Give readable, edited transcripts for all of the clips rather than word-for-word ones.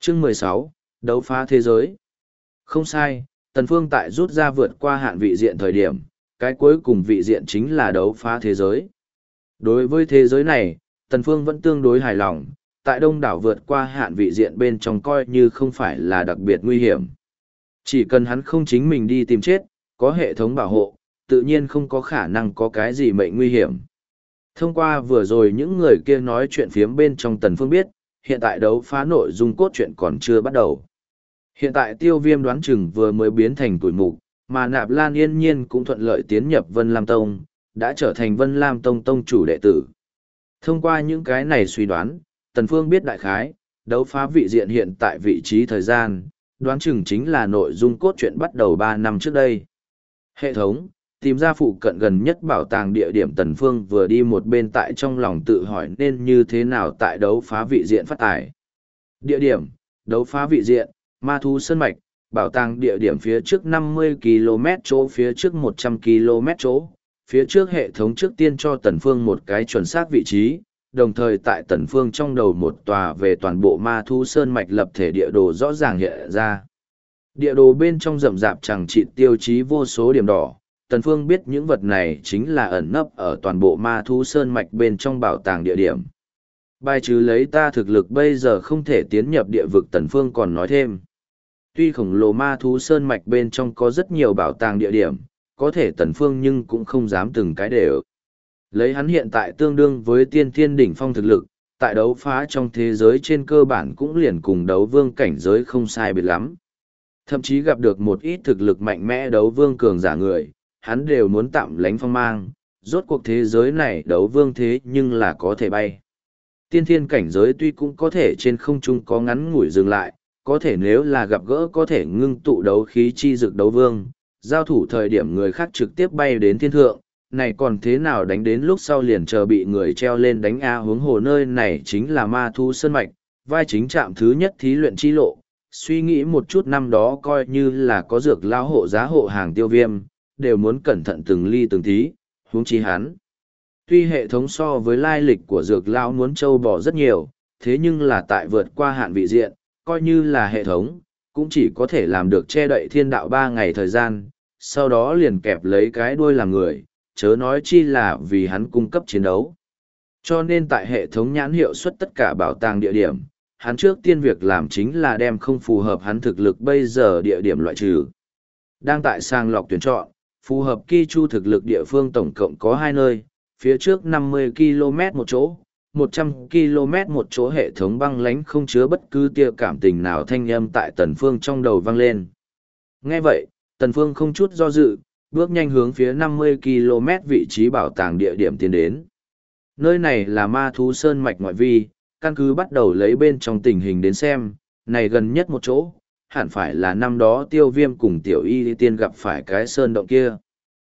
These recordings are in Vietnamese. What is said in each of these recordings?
Chương 16, đấu phá thế giới. Không sai, Tần Phương tại rút ra vượt qua hạn vị diện thời điểm, cái cuối cùng vị diện chính là đấu phá thế giới. Đối với thế giới này, Tần Phương vẫn tương đối hài lòng, tại đông đảo vượt qua hạn vị diện bên trong coi như không phải là đặc biệt nguy hiểm. Chỉ cần hắn không chính mình đi tìm chết, có hệ thống bảo hộ, tự nhiên không có khả năng có cái gì mệnh nguy hiểm. Thông qua vừa rồi những người kia nói chuyện phiếm bên trong Tần Phương biết, hiện tại đấu phá nội dung cốt truyện còn chưa bắt đầu. Hiện tại Tiêu Viêm đoán chừng vừa mới biến thành tuổi mục, mà Nạp Lan Yên Nhiên cũng thuận lợi tiến nhập Vân Lam Tông, đã trở thành Vân Lam Tông tông chủ đệ tử. Thông qua những cái này suy đoán, Tần Phương biết đại khái, đấu phá vị diện hiện tại vị trí thời gian, đoán chừng chính là nội dung cốt truyện bắt đầu 3 năm trước đây. Hệ thống, tìm ra phụ cận gần nhất bảo tàng địa điểm. Tần Phương vừa đi một bên tại trong lòng tự hỏi nên như thế nào tại đấu phá vị diện phát tài. Địa điểm, đấu phá vị diện, ma thú sơn mạch, bảo tàng địa điểm phía trước 50 km chỗ, phía trước 100 km chỗ. Phía trước hệ thống trước tiên cho Tần Phương một cái chuẩn xác vị trí, đồng thời tại Tần Phương trong đầu một tòa về toàn bộ ma thú sơn mạch lập thể địa đồ rõ ràng hiện ra. Địa đồ bên trong rậm rạp chẳng chịt tiêu chí vô số điểm đỏ, Tần Phương biết những vật này chính là ẩn nấp ở toàn bộ ma thú sơn mạch bên trong bảo tàng địa điểm. Bài trừ lấy ta thực lực bây giờ không thể tiến nhập địa vực. Tần Phương còn nói thêm. Tuy khổng lồ ma thú sơn mạch bên trong có rất nhiều bảo tàng địa điểm, có thể Tần Phương nhưng cũng không dám từng cái đều. Lấy hắn hiện tại tương đương với tiên thiên đỉnh phong thực lực, tại đấu phá trong thế giới trên cơ bản cũng liền cùng đấu vương cảnh giới không sai biệt lắm. Thậm chí gặp được một ít thực lực mạnh mẽ đấu vương cường giả người, hắn đều muốn tạm lánh phong mang, rốt cuộc thế giới này đấu vương thế nhưng là có thể bay. Tiên thiên cảnh giới tuy cũng có thể trên không trung có ngắn ngủi dừng lại, có thể nếu là gặp gỡ có thể ngưng tụ đấu khí chi dực đấu vương, giao thủ thời điểm người khác trực tiếp bay đến thiên thượng, này còn thế nào đánh đến lúc sau liền chờ bị người treo lên đánh a. Huống hồ nơi này chính là ma thu sơn mạch, vai chính trạm thứ nhất thí luyện chi lộ. Suy nghĩ một chút, năm đó coi như là có dược lao hộ giá hộ hàng Tiêu Viêm, đều muốn cẩn thận từng ly từng tí, huống chi hắn. Tuy hệ thống so với lai lịch của dược lao muốn trâu bò rất nhiều, thế nhưng là tại vượt qua hạn vị diện, coi như là hệ thống, cũng chỉ có thể làm được che đậy thiên đạo 3 ngày thời gian, sau đó liền kẹp lấy cái đuôi làm người, chớ nói chi là vì hắn cung cấp chiến đấu. Cho nên tại hệ thống nhãn hiệu xuất tất cả bảo tàng địa điểm, hắn trước tiên việc làm chính là đem không phù hợp hắn thực lực bây giờ địa điểm loại trừ. Đang tại sàng lọc tuyển chọn, phù hợp Ki Chu thực lực địa phương tổng cộng có 2 nơi, phía trước 50 km một chỗ, 100 km một chỗ. Hệ thống băng lánh không chứa bất cứ tia cảm tình nào thanh âm tại Tần Phương trong đầu vang lên. Nghe vậy, Tần Phương không chút do dự, bước nhanh hướng phía 50 km vị trí bảo tàng địa điểm tiến đến. Nơi này là ma thú sơn mạch ngoại vi, căn cứ bắt đầu lấy bên trong tình hình đến xem, này gần nhất một chỗ, hẳn phải là năm đó Tiêu Viêm cùng Tiểu Y Tiên gặp phải cái sơn động kia.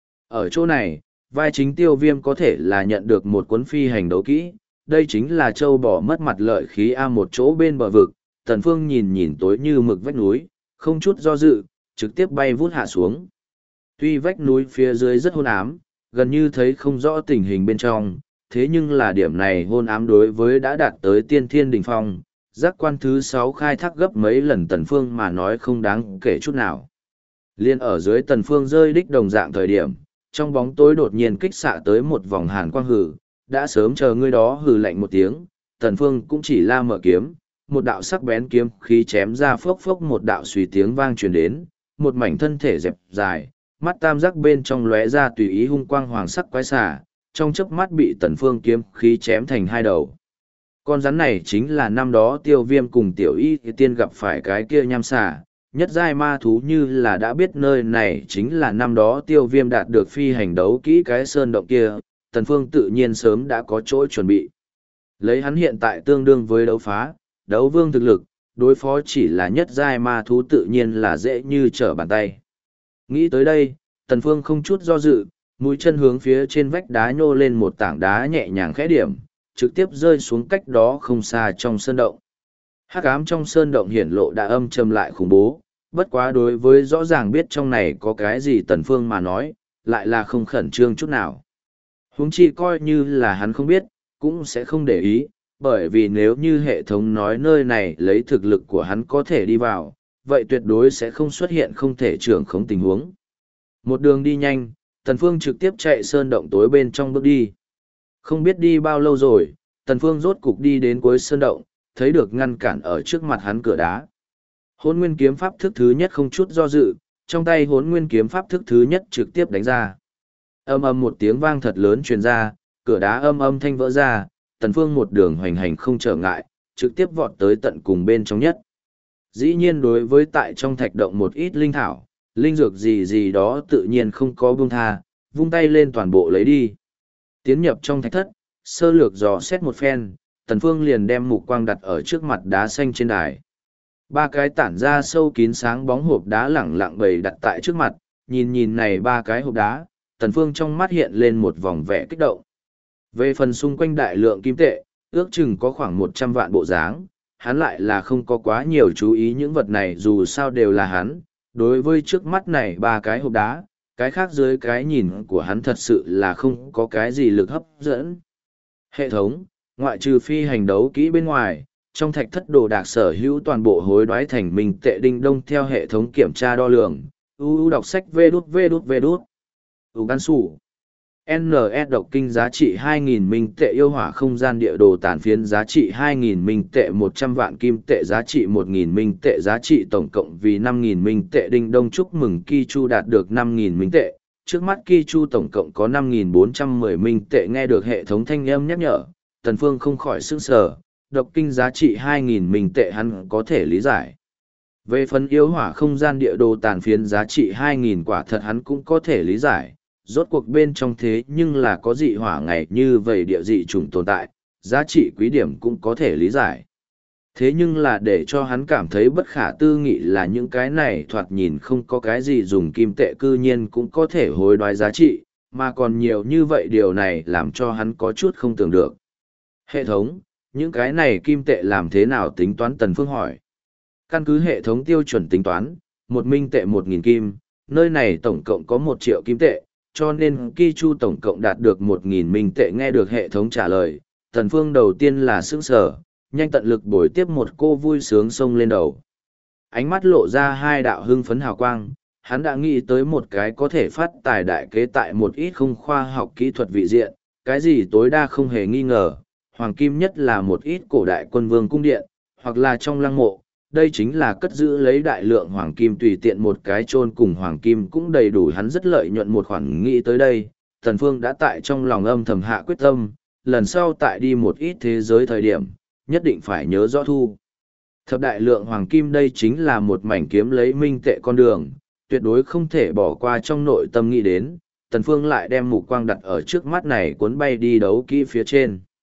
Ở chỗ này, vai chính Tiêu Viêm có thể là nhận được một cuốn phi hành đấu kỹ, đây chính là châu bò mất mặt lợi khí A. Một chỗ bên bờ vực, Tần Phương nhìn nhìn tối như mực vách núi, không chút do dự, trực tiếp bay vút hạ xuống. Tuy vách núi phía dưới rất hôn ám, gần như thấy không rõ tình hình bên trong, thế nhưng là điểm này hôn ám đối với đã đạt tới tiên thiên đỉnh phong, giác quan thứ 6 khai thác gấp mấy lần Tần Phương mà nói không đáng kể chút nào. Liên ở dưới Tần Phương rơi đích đồng dạng thời điểm, trong bóng tối đột nhiên kích xạ tới một vòng hàn quang hử, đã sớm chờ ngươi đó hử lạnh một tiếng, Tần Phương cũng chỉ la mở kiếm, một đạo sắc bén kiếm khí chém ra phốc phốc, một đạo suy tiếng vang truyền đến, một mảnh thân thể dẹp dài, mắt tam giác bên trong lóe ra tùy ý hung quang hoàng sắc quái xà, trong chớp mắt bị Tần Phương kiếm khí chém thành 2 đầu. Con rắn này chính là năm đó Tiêu Viêm cùng Tiểu Y Tiên gặp phải cái kia nham xà, nhất giai ma thú. Như là đã biết nơi này chính là năm đó Tiêu Viêm đạt được phi hành đấu kỹ cái sơn động kia, Tần Phương tự nhiên sớm đã có chỗ chuẩn bị. Lấy hắn hiện tại tương đương với đấu phá, đấu vương thực lực, đối phó chỉ là nhất giai ma thú tự nhiên là dễ như trở bàn tay. Nghĩ tới đây, Tần Phương không chút do dự, mũi chân hướng phía trên vách đá nhô lên một tảng đá nhẹ nhàng khẽ điểm, trực tiếp rơi xuống cách đó không xa trong sơn động. Hắc ám trong sơn động hiển lộ đã âm trầm lại khủng bố, bất quá đối với rõ ràng biết trong này có cái gì Tần Phương mà nói, lại là không khẩn trương chút nào. Huống chi coi như là hắn không biết, cũng sẽ không để ý, Bởi vì nếu như hệ thống nói nơi này lấy thực lực của hắn có thể đi vào, vậy tuyệt đối sẽ không xuất hiện không thể trưởng khống tình huống. Một đường đi nhanh, Tần Phương trực tiếp chạy sơn động tối bên trong bước đi. Không biết đi bao lâu rồi, Tần Phương rốt cục đi đến cuối sơn động, thấy được ngăn cản ở trước mặt hắn cửa đá. Hỗn Nguyên kiếm pháp thức thứ nhất không chút do dự, trong tay Hỗn Nguyên kiếm pháp thức thứ nhất trực tiếp đánh ra. Âm ầm một tiếng vang thật lớn truyền ra, cửa đá âm âm thanh vỡ ra, Tần Phương một đường hoành hành không trở ngại, trực tiếp vọt tới tận cùng bên trong nhất. Dĩ nhiên đối với tại trong thạch động một ít linh thảo, linh dược gì gì đó tự nhiên không có buông tha, vung tay lên toàn bộ lấy đi. Tiến nhập trong thạch thất, sơ lược dò xét một phen, Tần Phương liền đem mục quang đặt ở trước mặt đá xanh trên đài. Ba cái tản ra sâu kín sáng bóng hộp đá lẳng lặng bày đặt tại trước mặt, nhìn nhìn này ba cái hộp đá, Tần Phương trong mắt hiện lên một vòng vẻ kích động. Về phần xung quanh đại lượng kim tệ, ước chừng có khoảng 100 vạn bộ dáng, hắn lại là không có quá nhiều chú ý những vật này dù sao đều là hắn. Đối với trước mắt này ba cái hộp đá, cái khác dưới cái nhìn của hắn thật sự là không có cái gì lực hấp dẫn. Hệ thống, ngoại trừ phi hành đấu kỹ bên ngoài, trong thạch thất đồ đạc sở hữu toàn bộ hối đoái thành minh tệ đinh đông theo hệ thống kiểm tra đo lường. Đọc sách vê đút. Gan sủ. NS độc kinh giá trị 2.000 minh tệ yêu hỏa không gian địa đồ tàn phiến giá trị 2.000 minh tệ 100 vạn kim tệ giá trị 1.000 minh tệ giá trị tổng cộng vì 5.000 minh tệ đinh đông chúc mừng Ki Chu đạt được 5.000 minh tệ. Trước mắt Ki Chu tổng cộng có 5.410 minh tệ nghe được hệ thống thanh âm nhắc nhở, Tần Phương không khỏi sửng sở, độc kinh giá trị 2.000 minh tệ hắn có thể lý giải. Về phần yêu hỏa không gian địa đồ tàn phiến giá trị 2.000 quả thật hắn cũng có thể lý giải. Rốt cuộc bên trong thế nhưng là có dị hỏa ngày như vậy địa dị chủng tồn tại, giá trị quý điểm cũng có thể lý giải. Thế nhưng là để cho hắn cảm thấy bất khả tư nghị là những cái này thoạt nhìn không có cái gì dùng kim tệ cư nhiên cũng có thể hối đoái giá trị, mà còn nhiều như vậy điều này làm cho hắn có chút không tưởng được. Hệ thống, những cái này kim tệ làm thế nào tính toán? Tần Phương hỏi. Căn cứ hệ thống tiêu chuẩn tính toán, một minh tệ 1.000 kim, nơi này tổng cộng có 1 triệu kim tệ, cho nên Ki Chu tổng cộng đạt được 1.000 minh tệ. Nghe được hệ thống trả lời, Tần Phương đầu tiên là sững sờ, nhanh tận lực bồi tiếp một cô vui sướng xông lên đầu. Ánh mắt lộ ra hai đạo hưng phấn hào quang, hắn đã nghĩ tới một cái có thể phát tài đại kế tại một ít không khoa học kỹ thuật vị diện, cái gì tối đa không hề nghi ngờ, hoàng kim nhất là một ít cổ đại quân vương cung điện, hoặc là trong lăng mộ. Đây chính là cất giữ lấy đại lượng hoàng kim tùy tiện một cái chôn cùng hoàng kim cũng đầy đủ hắn rất lợi nhuận một khoản. Nghĩ tới đây, Tần Phương đã tại trong lòng âm thầm hạ quyết tâm, lần sau tại đi một ít thế giới thời điểm, nhất định phải nhớ rõ thu thập đại lượng hoàng kim. Đây chính là một mảnh kiếm lấy minh tệ con đường, tuyệt đối không thể bỏ qua. Trong nội tâm nghĩ đến, Tần Phương lại đem mục quang đặt ở trước mắt này cuốn bay đi đấu kỹ phía trên.